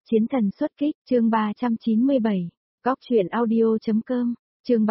Chiến thần xuất kích, chương 397. Góc truyện audio.com, chương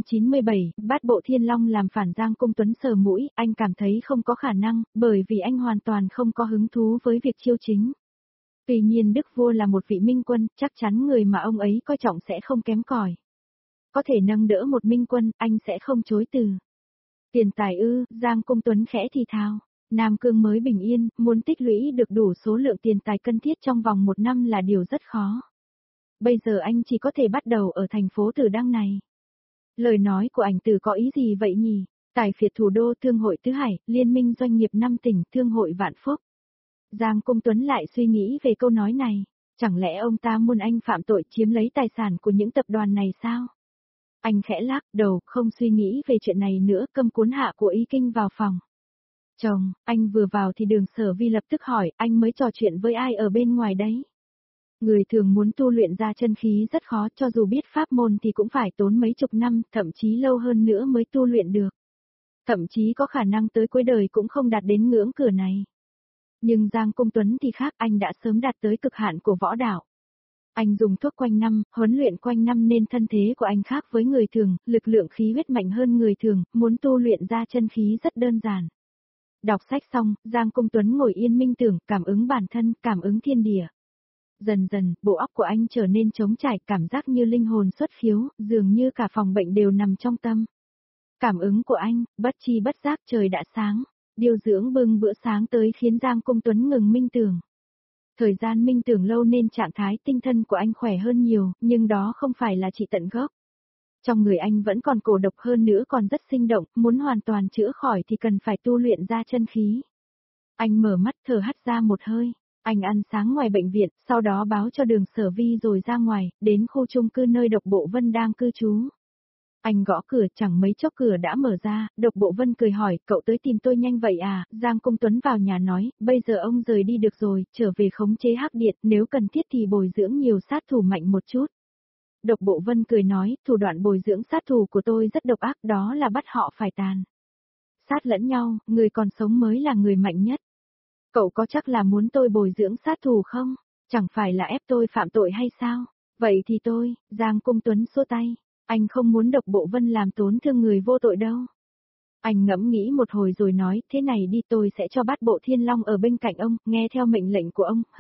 397, Bát Bộ Thiên Long làm phản Giang Cung Tuấn sờ mũi, anh cảm thấy không có khả năng, bởi vì anh hoàn toàn không có hứng thú với việc chiêu chính. Tuy nhiên Đức Vua là một vị minh quân, chắc chắn người mà ông ấy coi trọng sẽ không kém cỏi. Có thể nâng đỡ một minh quân, anh sẽ không chối từ. Tiền tài ư, Giang Cung Tuấn khẽ thì thào. Nam Cương mới bình yên, muốn tích lũy được đủ số lượng tiền tài cần thiết trong vòng 1 năm là điều rất khó. Bây giờ anh chỉ có thể bắt đầu ở thành phố Tử Đăng này. Lời nói của ảnh Tử có ý gì vậy nhỉ? Tài phiệt thủ đô, thương hội Tứ Hải, liên minh doanh nghiệp 5 tỉnh, thương hội Vạn Phúc. Giang Cung Tuấn lại suy nghĩ về câu nói này. Chẳng lẽ ông ta muốn anh phạm tội chiếm lấy tài sản của những tập đoàn này sao? Anh khẽ lắc đầu, không suy nghĩ về chuyện này nữa, cầm cuốn hạ của Y Kinh vào phòng. Chồng, anh vừa vào thì Đường Sở Vi lập tức hỏi, anh mới trò chuyện với ai ở bên ngoài đấy? Người thường muốn tu luyện ra chân khí rất khó, cho dù biết pháp môn thì cũng phải tốn mấy chục năm, thậm chí lâu hơn nữa mới tu luyện được. Thậm chí có khả năng tới cuối đời cũng không đạt đến ngưỡng cửa này. Nhưng Giang Cung Tuấn thì khác, anh đã sớm đạt tới cực hạn của võ đạo. Anh dùng thuốc quanh năm, huấn luyện quanh năm nên thân thế của anh khác với người thường, lực lượng khí huyết mạnh hơn người thường, muốn tu luyện ra chân khí rất đơn giản. Đọc sách xong, Giang Cung Tuấn ngồi yên minh tưởng, cảm ứng bản thân, cảm ứng thiên địa. Dần dần, bộ óc của anh trở nên trống trải, cảm giác như linh hồn xuất khiếu, dường như cả phòng bệnh đều nằm trong tâm. Cảm ứng của anh, bất chi bất giác trời đã sáng, điều dưỡng bưng bữa sáng tới khiến Giang Cung Tuấn ngừng minh tưởng. Thời gian minh tưởng lâu nên trạng thái tinh thần của anh khỏe hơn nhiều, nhưng đó không phải là trị tận gốc. Trong người anh vẫn còn cổ độc hơn nữa còn rất sinh động, muốn hoàn toàn chữa khỏi thì cần phải tu luyện ra chân khí. Anh mở mắt thở hắt ra một hơi, anh ăn sáng ngoài bệnh viện, sau đó báo cho Đường Sở Vi rồi ra ngoài, đến khu chung cư nơi Độc Bộ Vân đang cư trú. Anh gõ cửa, chẳng mấy chốc cửa đã mở ra, Độc Bộ Vân cười hỏi, cậu tới tìm tôi nhanh vậy à? Giang Cung Tuấn vào nhà nói, bây giờ ông rời đi được rồi, trở về khống chế Hắc Điện, nếu cần thiết thì bồi dưỡng nhiều sát thủ mạnh một chút. Độc Bộ Vân cười nói, thủ đoạn bồi dưỡng sát thủ của tôi rất độc ác, đó là bắt họ phải tàn sát lẫn nhau, người còn sống mới là người mạnh nhất. Cậu có chắc là muốn tôi bồi dưỡng sát thủ không? Chẳng phải là ép tôi phạm tội hay sao? Vậy thì tôi, Giang Cung Tuấn xua tay, anh không muốn Độc Bộ Vân làm tổn thương người vô tội đâu. Anh ngẫm nghĩ một hồi rồi nói, thế này đi, tôi sẽ cho Bát Bộ Thiên Long ở bên cạnh ông, nghe theo mệnh lệnh của ông,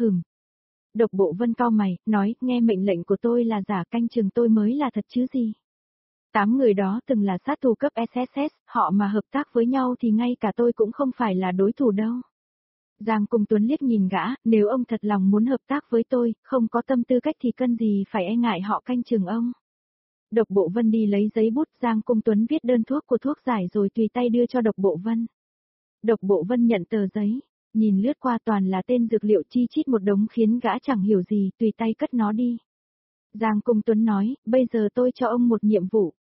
Độc Bộ Vân cau mày, nói, nghe mệnh lệnh của tôi là giả, canh chừng tôi mới là thật chứ gì. 8 người đó từng là sát thủ cấp SSS, họ mà hợp tác với nhau thì ngay cả tôi cũng không phải là đối thủ đâu. Giang Cung Tuấn liếc nhìn gã, nếu ông thật lòng muốn hợp tác với tôi, không có tâm tư cách thì cần gì phải e ngại họ canh chừng ông. Độc Bộ Vân đi lấy giấy bút, Giang Cung Tuấn viết đơn thuốc của thuốc giải rồi tùy tay đưa cho Độc Bộ Vân. Độc Bộ Vân nhận tờ giấy, nhìn lướt qua toàn là tên dược liệu chi chít một đống khiến gã chẳng hiểu gì, tùy tay cất nó đi. Giang Cung Tuấn nói, bây giờ tôi cho ông một nhiệm vụ.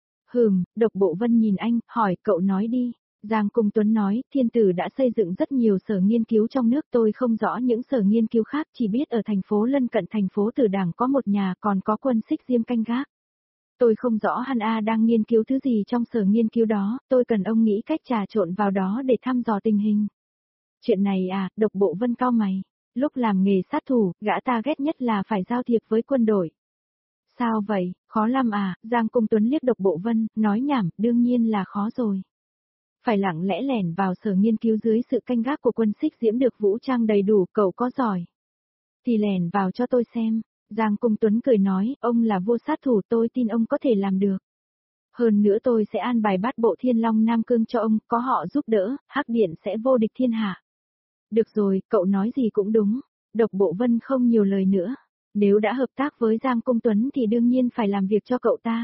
Độc Bộ Vân nhìn anh, hỏi, cậu nói đi. Giang Cung Tuấn nói, Thiên Tử đã xây dựng rất nhiều sở nghiên cứu trong nước, tôi không rõ những sở nghiên cứu khác, chỉ biết ở thành phố lân cận thành phố Tử Đằng có một nhà, còn có quân xích diêm canh gác. Tôi không rõ Hàn A đang nghiên cứu thứ gì trong sở nghiên cứu đó, tôi cần ông nghĩ cách trà trộn vào đó để thăm dò tình hình. Chuyện này à, Độc Bộ Vân cau mày. Lúc làm nghề sát thủ, gã ta ghét nhất là phải giao thiệp với quân đội. Sao vậy, khó lắm à? Giang Cung Tuấn liếc Độc Bộ Vân, nói nhảm, đương nhiên là khó rồi. Phải lặng lẽ lẻn vào sở nghiên cứu dưới sự canh gác của quân xích diễm được vũ trang đầy đủ, cậu có giỏi thì lẻn vào cho tôi xem. Giang Cung Tuấn cười nói, ông là vua sát thủ, tôi tin ông có thể làm được. Hơn nữa tôi sẽ an bài Bát Bộ Thiên Long Nam Cương cho ông, có họ giúp đỡ, Hắc Điện sẽ vô địch thiên hạ. Được rồi, cậu nói gì cũng đúng. Độc Bộ Vân không nhiều lời nữa. Nếu đã hợp tác với Giang Cung Tuấn thì đương nhiên phải làm việc cho cậu ta.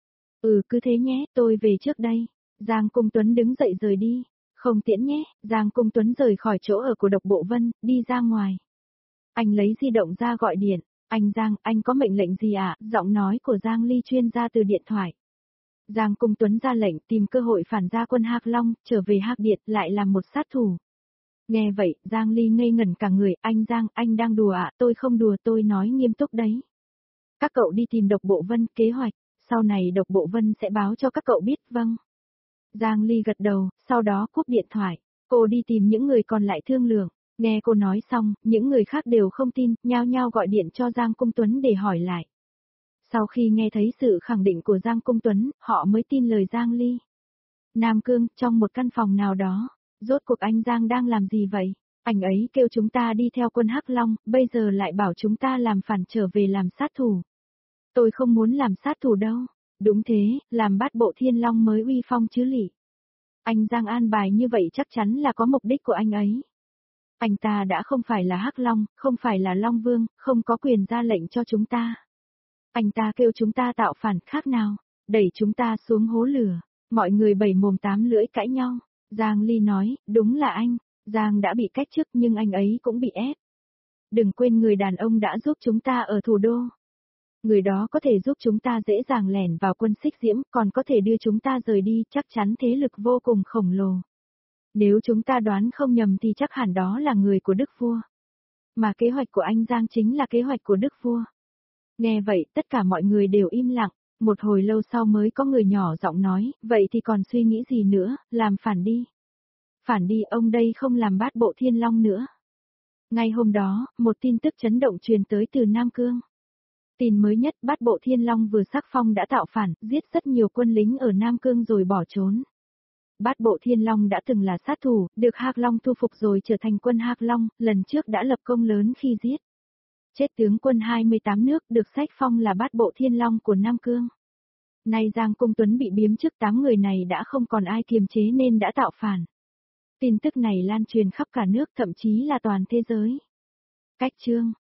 Cứ thế nhé, tôi về trước đây. Giang Cung Tuấn đứng dậy rời đi. Không tiễn nhé, Giang Cung Tuấn rời khỏi chỗ ở của Độc Bộ Vân, đi ra ngoài. Anh lấy di động ra gọi điện. Anh Giang, anh có mệnh lệnh gì ạ? Giọng nói của Giang Ly chuyên ra từ điện thoại. Giang Cung Tuấn ra lệnh tìm cơ hội phản gia quân Hạc Long, trở về Hạc Điện, lại làm một sát thủ. Nghe vậy, Giang Ly ngây ngẩn cả người, anh Giang, anh đang đùa ạ? Tôi không đùa, tôi nói nghiêm túc đấy. Các cậu đi tìm Độc Bộ Vân, kế hoạch, sau này Độc Bộ Vân sẽ báo cho các cậu biết, vâng. Giang Ly gật đầu, sau đó cúp điện thoại, cô đi tìm những người còn lại thương lượng. Nghe cô nói xong, những người khác đều không tin, nhao nhao gọi điện cho Giang Cung Tuấn để hỏi lại. Sau khi nghe thấy sự khẳng định của Giang Cung Tuấn, họ mới tin lời Giang Ly. Nam Cương, trong một căn phòng nào đó, rốt cuộc anh Giang đang làm gì vậy? Anh ấy kêu chúng ta đi theo quân Hắc Long, bây giờ lại bảo chúng ta làm phản trở về làm sát thủ. Tôi không muốn làm sát thủ đâu. Đúng thế, làm bát bộ thiên long mới uy phong chứ lị. Anh Giang an bài như vậy chắc chắn là có mục đích của anh ấy. Anh ta đã không phải là Hắc Long, không phải là Long Vương, không có quyền ra lệnh cho chúng ta. Anh ta kêu chúng ta tạo phản khác nào, đẩy chúng ta xuống hố lửa. Mọi người bảy mồm tám lưỡi cãi nhau. Giang Ly nói, đúng là anh. Giang đã bị cách chức nhưng anh ấy cũng bị ép. Đừng quên người đàn ông đã giúp chúng ta ở thủ đô. Người đó có thể giúp chúng ta dễ dàng lẻn vào quân Xích Diễm, còn có thể đưa chúng ta rời đi, chắc chắn thế lực vô cùng khổng lồ. Nếu chúng ta đoán không nhầm thì chắc hẳn đó là người của Đức Vua. Mà kế hoạch của anh Giang chính là kế hoạch của Đức Vua. Nghe vậy, tất cả mọi người đều im lặng, một hồi lâu sau mới có người nhỏ giọng nói, vậy thì còn suy nghĩ gì nữa, làm phản đi. Phản đi, ông đây không làm bát bộ thiên long nữa. Ngay hôm đó, một tin tức chấn động truyền tới từ Nam Cương. Tin mới nhất, bát bộ thiên long vừa sắc phong đã tạo phản, giết rất nhiều quân lính ở Nam Cương rồi bỏ trốn. Bát bộ thiên long đã từng là sát thủ, được Hắc Long thu phục rồi trở thành quân Hắc Long, lần trước đã lập công lớn khi giết. Chết tướng quân 28 nước, được sách phong là bát bộ thiên long của Nam Cương. Nay Giang Cung Tuấn bị biếm chức 8 người này đã không còn ai kiềm chế nên đã tạo phản. Tin tức này lan truyền khắp cả nước, thậm chí là toàn thế giới. Cách chương